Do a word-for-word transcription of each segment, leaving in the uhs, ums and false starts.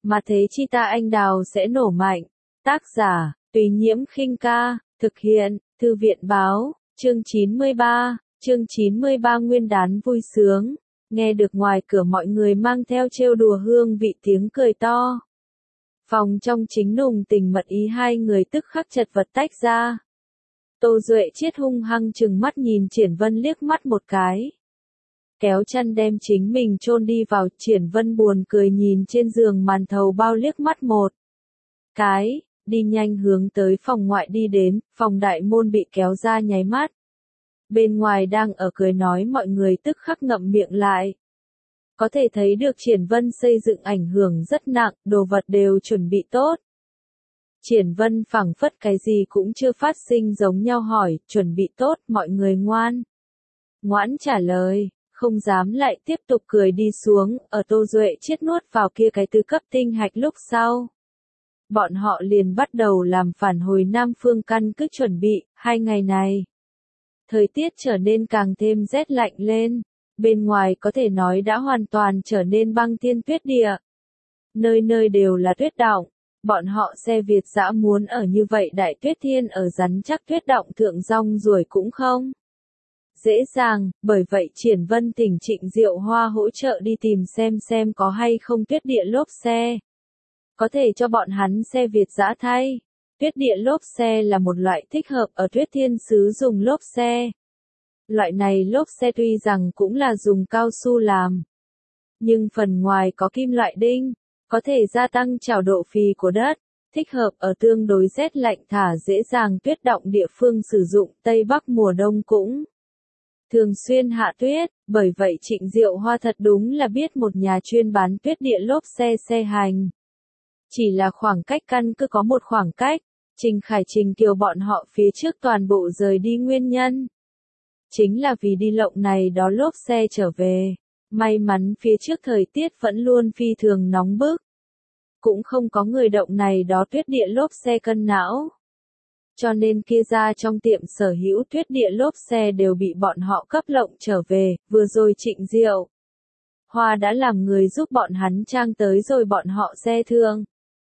mà thế chi ta anh đào sẽ nổ mạnh. Tác giả, Tùy Nhiễm Khinh Ca, thực hiện, Thư viện Báo, chương chín mươi ba, chương chín mươi ba Nguyên đán vui sướng, nghe được ngoài cửa mọi người mang theo trêu đùa hương vị tiếng cười to. Phòng trong chính nùng tình mật ý hai người tức khắc chật vật tách ra. Tô Duệ Chiết hung hăng chừng mắt nhìn Triển Vân liếc mắt một cái. Kéo chăn đem chính mình chôn đi vào, Triển Vân buồn cười nhìn trên giường màn thầu bao liếc mắt một cái, đi nhanh hướng tới phòng ngoại đi đến, phòng đại môn bị kéo ra nháy mắt. Bên ngoài đang ở cười nói mọi người tức khắc ngậm miệng lại. Có thể thấy được Triển Vân xây dựng ảnh hưởng rất nặng, đồ vật đều chuẩn bị tốt. Triển Vân phảng phất cái gì cũng chưa phát sinh giống nhau hỏi, chuẩn bị tốt, mọi người ngoan. Ngoãn trả lời, không dám lại tiếp tục cười đi xuống, ở Tô Duệ Chiết nuốt vào kia cái tứ cấp tinh hạch lúc sau. Bọn họ liền bắt đầu làm phản hồi Nam Phương căn cứ chuẩn bị, hai ngày này. Thời tiết trở nên càng thêm rét lạnh lên, bên ngoài có thể nói đã hoàn toàn trở nên băng thiên tuyết địa. Nơi nơi đều là tuyết động, bọn họ xe Việt dã muốn ở như vậy đại tuyết thiên ở rắn chắc tuyết động thượng rong ruổi cũng không dễ dàng, bởi vậy Triển Vân thỉnh Trịnh Diệu Hoa hỗ trợ đi tìm xem xem có hay không tuyết địa lốp xe. Có thể cho bọn hắn xe Việt dã thay. Tuyết địa lốp xe là một loại thích hợp ở tuyết thiên sử dùng lốp xe. Loại này lốp xe tuy rằng cũng là dùng cao su làm, nhưng phần ngoài có kim loại đinh, có thể gia tăng trào độ phì của đất, thích hợp ở tương đối rét lạnh thả dễ dàng tuyết động địa phương sử dụng. Tây Bắc mùa đông cũng thường xuyên hạ tuyết, bởi vậy Trịnh Diệu Hoa thật đúng là biết một nhà chuyên bán tuyết địa lốp xe xe hành. Chỉ là khoảng cách căn cứ có một khoảng cách, Trình Khải Trình Kiều bọn họ phía trước toàn bộ rời đi nguyên nhân. Chính là vì đi lộng này đó lốp xe trở về. May mắn phía trước thời tiết vẫn luôn phi thường nóng bức. Cũng không có người động này đó tuyết địa lốp xe cân não. Cho nên kia ra trong tiệm sở hữu tuyết địa lốp xe đều bị bọn họ cấp lộng trở về, vừa rồi Trịnh Diệu Hoa đã làm người giúp bọn hắn trang tới rồi bọn họ xe thương.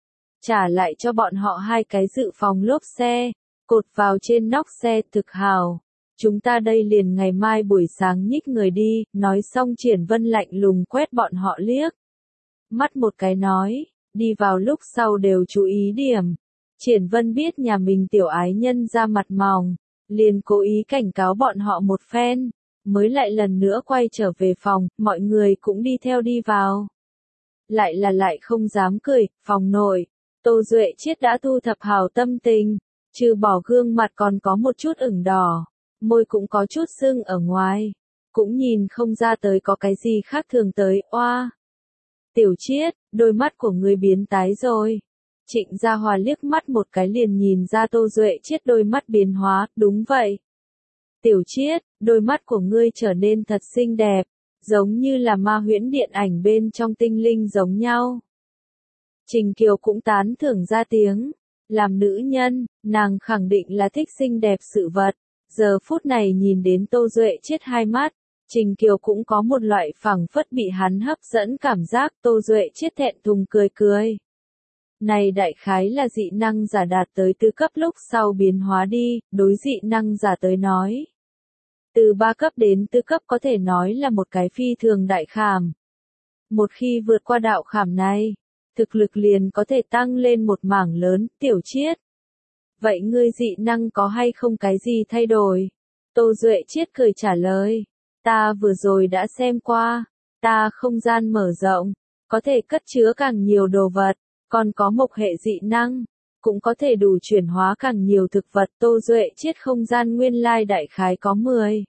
Trả lại cho bọn họ hai cái dự phòng lốp xe, cột vào trên nóc xe. Thực hào. Chúng ta đây liền ngày mai buổi sáng nhích người đi, nói xong Triển Vân lạnh lùng quét bọn họ liếc mắt một cái nói, đi vào lúc sau đều chú ý điểm. Triển Vân biết nhà mình tiểu ái nhân ra mặt mỏng, liền cố ý cảnh cáo bọn họ một phen, mới lại lần nữa quay trở về phòng, mọi người cũng đi theo đi vào. Lại là lại không dám cười, phòng nội, Tô Duệ Chiết đã thu thập hào tâm tình, trừ bỏ gương mặt còn có một chút ửng đỏ, môi cũng có chút sưng ở ngoài, cũng nhìn không ra tới có cái gì khác thường tới. Oa! Tiểu Chiết, đôi mắt của ngươi biến tái rồi. Trịnh Gia Hòa liếc mắt một cái liền nhìn ra Tô Duệ Chiết đôi mắt biến hóa, đúng vậy. Tiểu Chiết, đôi mắt của ngươi trở nên thật xinh đẹp, giống như là ma huyễn điện ảnh bên trong tinh linh giống nhau. Trình Kiều cũng tán thưởng ra tiếng, làm nữ nhân, nàng khẳng định là thích xinh đẹp sự vật. Giờ phút này nhìn đến Tô Duệ Chiết hai mắt, Trình Kiều cũng có một loại phảng phất bị hắn hấp dẫn cảm giác. Tô Duệ Chiết thẹn thùng cười cười. Này đại khái là dị năng giả đạt tới tứ cấp lúc sau biến hóa đi, đối dị năng giả tới nói. Từ ba cấp đến tứ cấp có thể nói là một cái phi thường đại khảm. Một khi vượt qua đạo khảm này, thực lực liền có thể tăng lên một mảng lớn. Tiểu Chiết, vậy ngươi dị năng có hay không cái gì thay đổi? Tô Duệ Chiết cười trả lời, ta vừa rồi đã xem qua, ta không gian mở rộng, có thể cất chứa càng nhiều đồ vật, còn có mộc hệ dị năng, cũng có thể đủ chuyển hóa càng nhiều thực vật. Tô Duệ Chiết không gian nguyên lai đại khái có mười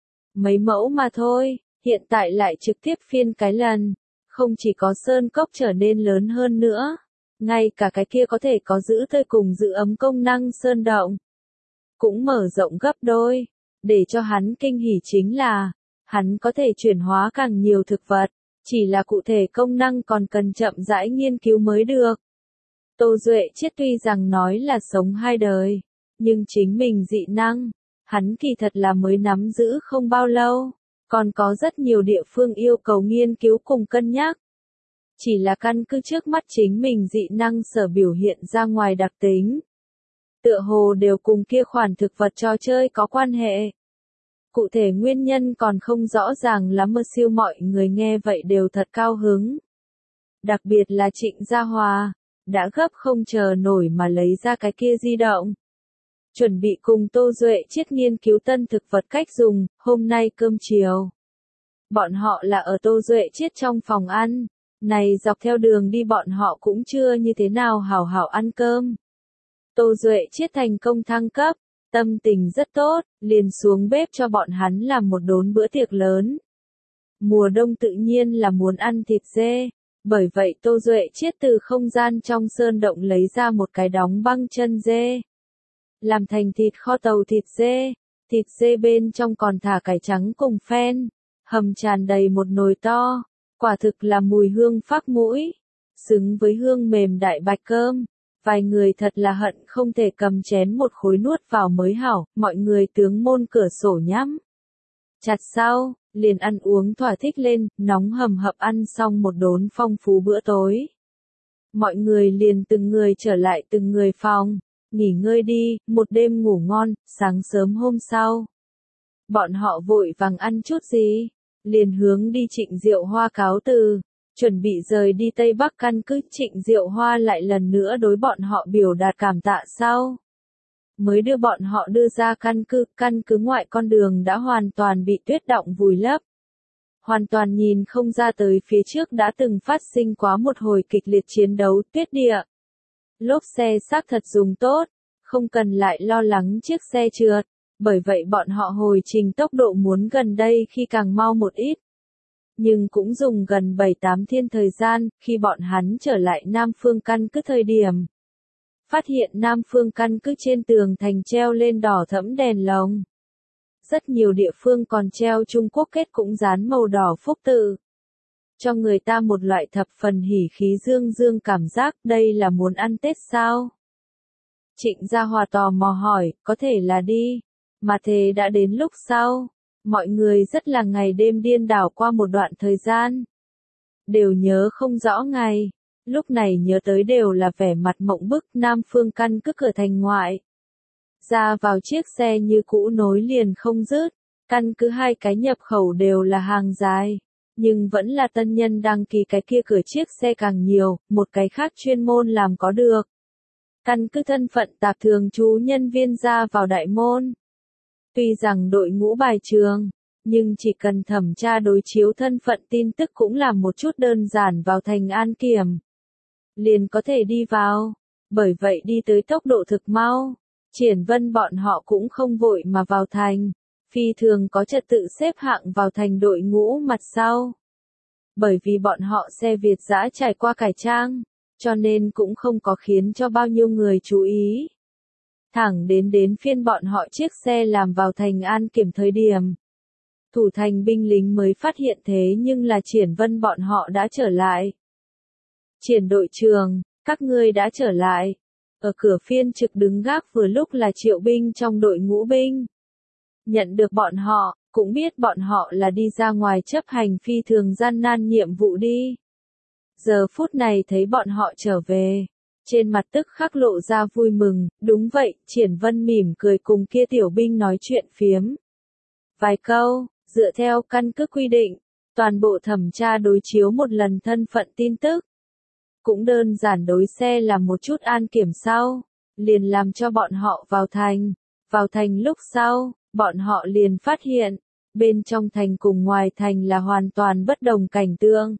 mấy mẫu mà thôi, hiện tại lại trực tiếp phiên cái lần, không chỉ có sơn cốc trở nên lớn hơn nữa, ngay cả cái kia có thể có giữ tươi cùng giữ ấm công năng sơn động, cũng mở rộng gấp đôi. Để cho hắn kinh hỉ chính là, hắn có thể chuyển hóa càng nhiều thực vật, chỉ là cụ thể công năng còn cần chậm rãi nghiên cứu mới được. Tô Duệ Chiết tuy rằng nói là sống hai đời, nhưng chính mình dị năng, hắn kỳ thật là mới nắm giữ không bao lâu, còn có rất nhiều địa phương yêu cầu nghiên cứu cùng cân nhắc. chỉ là căn cứ trước mắt chính mình dị năng sở biểu hiện ra ngoài đặc tính. Tựa hồ đều cùng kia khoản thực vật trò chơi có quan hệ. Cụ thể nguyên nhân còn không rõ ràng lắm mà siêu mọi người nghe vậy đều thật cao hứng. Đặc biệt là Trịnh Gia Hòa, đã gấp không chờ nổi mà lấy ra cái kia di động. Chuẩn bị cùng Tô Duệ Chiết nghiên cứu tân thực vật cách dùng, hôm nay cơm chiều. Bọn họ là ở Tô Duệ Chiết trong phòng ăn, này dọc theo đường đi bọn họ cũng chưa như thế nào hảo hảo ăn cơm. Tô Duệ Chiết thành công thăng cấp, tâm tình rất tốt, liền xuống bếp cho bọn hắn làm một đốn bữa tiệc lớn. Mùa đông tự nhiên là muốn ăn thịt dê, bởi vậy Tô Duệ Chiết từ không gian trong sơn động lấy ra một cái đóng băng chân dê. Làm thành thịt kho tàu thịt dê, thịt dê bên trong còn thả cải trắng cùng phen, hầm tràn đầy một nồi to, quả thực là mùi hương phác mũi, xứng với hương mềm đại bạch cơm. Vài người thật là hận không thể cầm chén một khối nuốt vào mới hảo, mọi người tướng môn cửa sổ nhắm chặt sau, liền ăn uống thỏa thích lên, nóng hầm hập ăn xong một đốn phong phú bữa tối. Mọi người liền từng người trở lại từng người phòng, nghỉ ngơi đi, một đêm ngủ ngon, sáng sớm hôm sau. Bọn họ vội vàng ăn chút gì, liền hướng đi Trịnh Diệu Hoa cáo từ. Chuẩn bị rời đi Tây Bắc căn cứ, Trịnh Diệu Hoa lại lần nữa đối bọn họ biểu đạt cảm tạ sau. Mới đưa bọn họ đưa ra căn cứ, căn cứ ngoại con đường đã hoàn toàn bị tuyết đọng vùi lấp. Hoàn toàn nhìn không ra tới phía trước đã từng phát sinh quá một hồi kịch liệt chiến đấu tuyết địa. Lốp xe xác thật dùng tốt, không cần lại lo lắng chiếc xe trượt, bởi vậy bọn họ hồi trình tốc độ muốn gần đây khi càng mau một ít. Nhưng cũng dùng gần bảy tám thiên thời gian, khi bọn hắn trở lại Nam Phương căn cứ thời điểm. Phát hiện Nam Phương căn cứ trên tường thành treo lên đỏ thẫm đèn lồng. Rất nhiều địa phương còn treo Trung Quốc kết cũng dán màu đỏ phúc tự. Cho người ta một loại thập phần hỉ khí dương dương cảm giác đây là muốn ăn Tết sao? Trịnh Gia Hòa tò mò hỏi, có thể là đi, mà thế đã đến lúc sau. Mọi người rất là ngày đêm điên đảo qua một đoạn thời gian. Đều nhớ không rõ ngày, lúc này nhớ tới đều là vẻ mặt mộng bức. Nam Phương căn cứ cửa thành ngoại. Ra vào chiếc xe như cũ nối liền không dứt, căn cứ hai cái nhập khẩu đều là hàng dài. Nhưng vẫn là tân nhân đăng ký cái kia cửa chiếc xe càng nhiều, một cái khác chuyên môn làm có được. Căn cứ thân phận tạp thường trú nhân viên ra vào đại môn. Tuy rằng đội ngũ bài trường, nhưng chỉ cần thẩm tra đối chiếu thân phận tin tức cũng là một chút đơn giản vào thành an kiểm. Liền có thể đi vào, bởi vậy đi tới tốc độ thực mau. Triển Vân bọn họ cũng không vội mà vào thành, phi thường có trật tự xếp hạng vào thành đội ngũ mặt sau. Bởi vì bọn họ xe Việt dã trải qua cải trang, cho nên cũng không có khiến cho bao nhiêu người chú ý. Thẳng đến đến phiên bọn họ chiếc xe làm vào thành an kiểm thời điểm. Thủ thành binh lính mới phát hiện thế nhưng là Triển Vân bọn họ đã trở lại. Triển đội trưởng, các ngươi đã trở lại. Ở cửa phiên trực đứng gác vừa lúc là Triệu binh trong đội ngũ binh. Nhận được bọn họ, cũng biết bọn họ là đi ra ngoài chấp hành phi thường gian nan nhiệm vụ đi. Giờ phút này thấy bọn họ trở về. Trên mặt tức khắc lộ ra vui mừng, đúng vậy, Triển Vân mỉm cười cùng kia tiểu binh nói chuyện phiếm. Vài câu, dựa theo căn cứ quy định, toàn bộ thẩm tra đối chiếu một lần thân phận tin tức. Cũng đơn giản đối xe làm một chút an kiểm sau, liền làm cho bọn họ vào thành. Vào thành lúc sau, bọn họ liền phát hiện, bên trong thành cùng ngoài thành là hoàn toàn bất đồng cảnh tượng.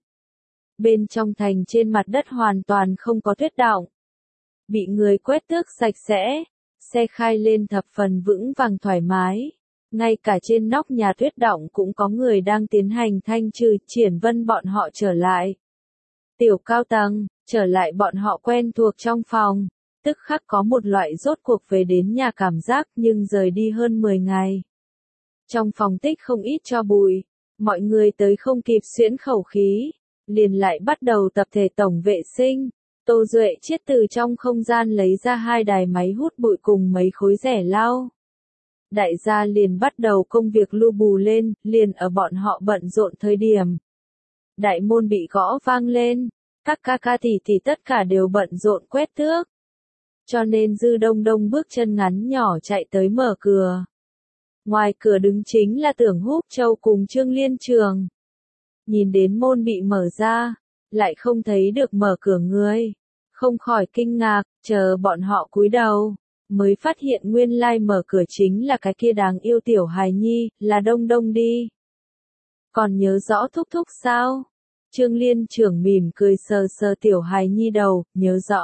Bên trong thành trên mặt đất hoàn toàn không có tuyết đọng. Bị người quét tước sạch sẽ, xe khai lên thập phần vững vàng thoải mái. Ngay cả trên nóc nhà tuyết đọng cũng có người đang tiến hành thanh trừ. Triển Vân bọn họ trở lại. Tiểu cao tầng, trở lại bọn họ quen thuộc trong phòng, tức khắc có một loại rốt cuộc về đến nhà cảm giác nhưng rời đi hơn mười ngày. Trong phòng tích không ít cho bụi, mọi người tới không kịp xuyễn khẩu khí, liền lại bắt đầu tập thể tổng vệ sinh. Tô Duệ Chiết từ trong không gian lấy ra hai đài máy hút bụi cùng mấy khối rẻ lau. Đại gia liền bắt đầu công việc lu bù lên, liền ở bọn họ bận rộn thời điểm. Đại môn bị gõ vang lên, Các ca ca tỷ tỷ tất cả đều bận rộn quét tước. Cho nên Dư Đông Đông bước chân ngắn nhỏ chạy tới mở cửa. Ngoài cửa đứng chính là Tưởng Húc Châu cùng Trương Liên Trường. Nhìn đến môn bị mở ra, lại không thấy được mở cửa người. Không khỏi kinh ngạc, chờ bọn họ cúi đầu, mới phát hiện nguyên lai mở cửa chính là cái kia đáng yêu tiểu hài nhi, là Đông Đông đi. Còn nhớ rõ Thúc Thúc sao? Trương Liên Trường mỉm cười sờ sờ tiểu hài nhi đầu, nhớ rõ.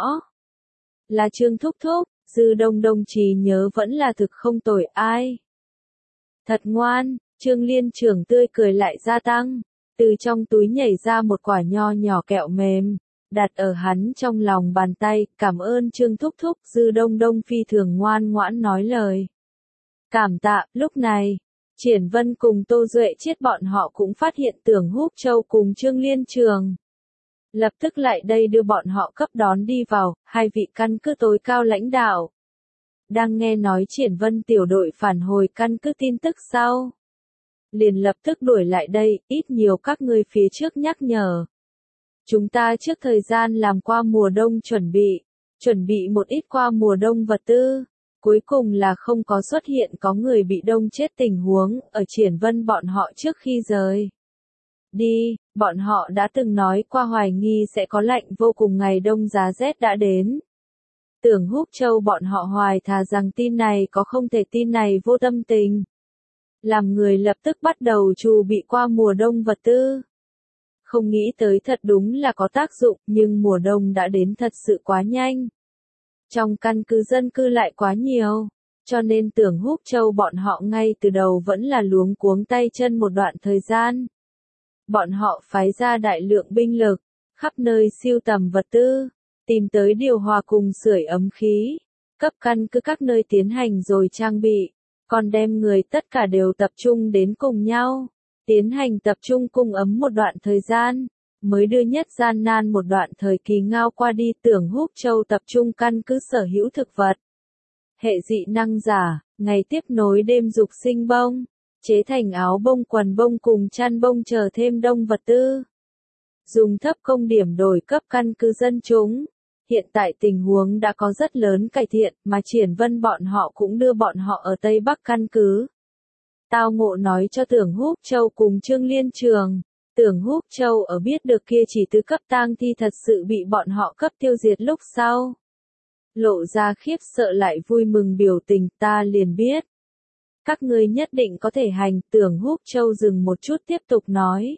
Là Trương Thúc Thúc, Dư Đông Đông trí nhớ vẫn là thực không tồi ai. Thật ngoan, Trương Liên Trường tươi cười lại gia tăng, từ trong túi nhảy ra một quả nho nhỏ kẹo mềm, đặt ở hắn trong lòng bàn tay, cảm ơn Trương Thúc Thúc, Dư Đông Đông phi thường ngoan ngoãn nói lời. Cảm tạ, lúc này, Triển Vân cùng Tô Duệ Chiết bọn họ cũng phát hiện Tưởng Húc Châu cùng Trương Liên Trường. Lập tức lại đây đưa bọn họ cấp đón đi vào, hai vị căn cứ tối cao lãnh đạo. Đang nghe nói Triển Vân tiểu đội phản hồi căn cứ tin tức sau. Liền lập tức đuổi lại đây, ít nhiều các ngươi phía trước nhắc nhở. Chúng ta trước thời gian làm qua mùa đông chuẩn bị, chuẩn bị một ít qua mùa đông vật tư. Cuối cùng là không có xuất hiện có người bị đông chết tình huống, ở Triển Vân bọn họ trước khi rời đi, bọn họ đã từng nói qua hoài nghi sẽ có lạnh vô cùng ngày đông giá rét đã đến. Tưởng Húc Châu bọn họ hoài thà rằng tin này có không thể tin này vô tâm tình. Làm người lập tức bắt đầu chuẩn bị qua mùa đông vật tư. Không nghĩ tới thật đúng là có tác dụng, nhưng mùa đông đã đến thật sự quá nhanh. Trong căn cứ dân cư lại quá nhiều, cho nên Tưởng Húc Châu bọn họ ngay từ đầu vẫn là luống cuống tay chân một đoạn thời gian. Bọn họ phái ra đại lượng binh lực, khắp nơi siêu tầm vật tư, tìm tới điều hòa cùng sưởi ấm khí, cấp căn cứ các nơi tiến hành rồi trang bị, còn đem người tất cả đều tập trung đến cùng nhau, tiến hành tập trung cung ấm một đoạn thời gian, mới đưa nhất gian nan một đoạn thời kỳ ngao qua đi. Tưởng Húc Châu tập trung căn cứ sở hữu thực vật. Hệ dị năng giả, ngày tiếp nối đêm dục sinh bông, chế thành áo bông quần bông cùng chăn bông chờ thêm đông vật tư. Dùng thấp công điểm đổi cấp căn cứ dân chúng. Hiện tại tình huống đã có rất lớn cải thiện, mà Triển Vân bọn họ cũng đưa bọn họ ở Tây Bắc căn cứ. Tao ngộ nói cho Tưởng Húc Châu cùng Trương Liên Trường. Tưởng Húc Châu ở biết được kia chỉ tứ cấp tang thi thật sự bị bọn họ cấp tiêu diệt lúc sau. Lộ ra khiếp sợ lại vui mừng biểu tình, ta liền biết. Các ngươi nhất định có thể hành. Tưởng Húc Châu dừng một chút tiếp tục nói.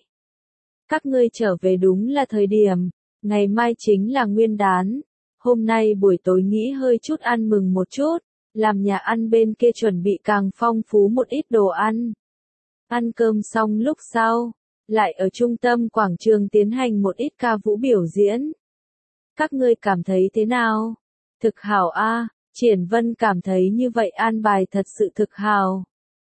Các ngươi trở về đúng là thời điểm, ngày mai chính là nguyên đán. Hôm nay buổi tối nghĩ hơi chút ăn mừng một chút, làm nhà ăn bên kia chuẩn bị càng phong phú một ít đồ ăn. Ăn cơm xong lúc sau, lại ở trung tâm quảng trường tiến hành một ít ca vũ biểu diễn. Các ngươi cảm thấy thế nào? Thực hảo a, Triển Vân cảm thấy như vậy an bài thật sự thực hảo.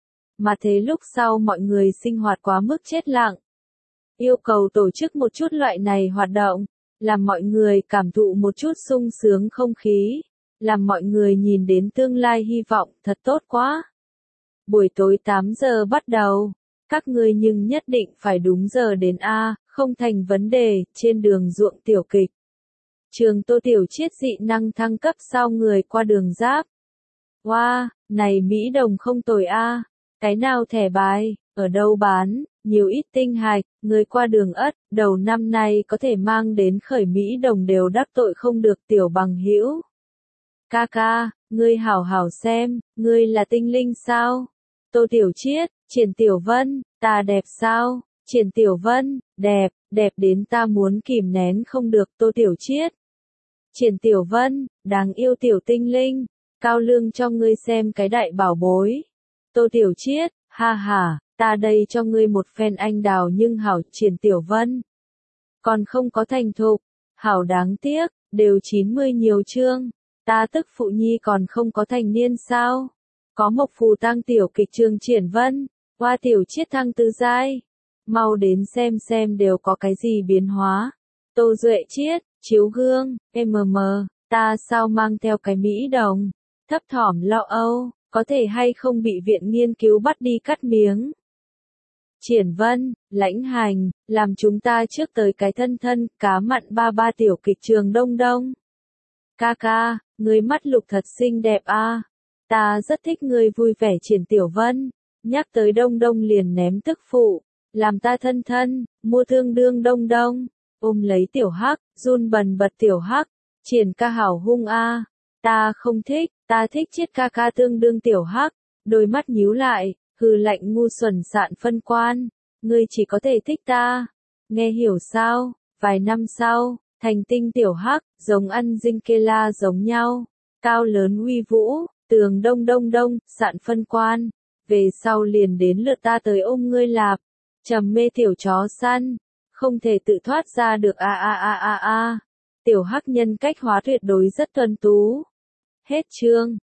Mà thế lúc sau mọi người sinh hoạt quá mức chết lặng. Yêu cầu tổ chức một chút loại này hoạt động, làm mọi người cảm thụ một chút sung sướng không khí, làm mọi người nhìn đến tương lai hy vọng, thật tốt quá. Buổi tối tám giờ bắt đầu. Các ngươi nhưng nhất định phải đúng giờ đến A, không thành vấn đề, trên đường ruộng tiểu kịch. Trường Tô Tiểu Chiết dị năng thăng cấp sau người qua đường giáp. Wow, này Mỹ đồng không tồi A, cái nào thẻ bài, ở đâu bán, nhiều ít tinh hạch, người qua đường ất, đầu năm nay có thể mang đến khởi Mỹ đồng đều đắc tội không được tiểu bằng hữu. Ca ca, ngươi hảo hảo xem, ngươi là tinh linh sao? Tô Tiểu Chiết, Triển Tiểu Vân, ta đẹp sao? Triển Tiểu Vân, đẹp, đẹp đến ta muốn kìm nén không được. Tô Tiểu Chiết, Triển Tiểu Vân, đáng yêu tiểu tinh linh, cao lương cho ngươi xem cái đại bảo bối. Tô Tiểu Chiết, ha ha, ta đây cho ngươi một phen anh đào nhưng hảo. Triển Tiểu Vân, còn không có thành thục, hảo đáng tiếc, đều chín mươi nhiều chương, ta tức phụ nhi còn không có thành niên sao? Có Mộc Phù tăng tiểu kịch trường Triển Vân, Hoa Tiểu Chiết thăng tứ giai. Mau đến xem xem đều có cái gì biến hóa. Tô Duệ Chiết, chiếu gương, mm, ta sao mang theo cái Mỹ đồng, thấp thỏm lo âu, có thể hay không bị viện nghiên cứu bắt đi cắt miếng. Triển Vân, Lãnh Hành, làm chúng ta trước tới cái thân thân, cá mặn ba ba tiểu kịch trường Đông Đông. Ca ca, ngươi mắt lục thật xinh đẹp a. Ta rất thích ngươi vui vẻ Triển Tiểu Vân. Nhắc tới Đông Đông liền ném tức phụ. Làm ta thân thân, mua thương đương Đông Đông. Ôm lấy Tiểu Hắc, run bần bật Tiểu Hắc. Triển ca hảo hung a. Ta không thích, ta thích chiết ca ca tương đương Tiểu Hắc. Đôi mắt nhíu lại, hừ lạnh ngu xuẩn sạn phân quan. Ngươi chỉ có thể thích ta. Nghe hiểu sao? Vài năm sau, thành tinh Tiểu Hắc, giống ăn dinh kê la giống nhau. Cao lớn uy vũ, tường đông đông đông, sạn phân quan. Về sau liền đến lượt ta tới ôm ngươi lạp. Trầm mê tiểu chó săn. Không thể tự thoát ra được a a a a a. Tiểu Hắc nhân cách hóa tuyệt đối rất tuấn tú. Hết chương.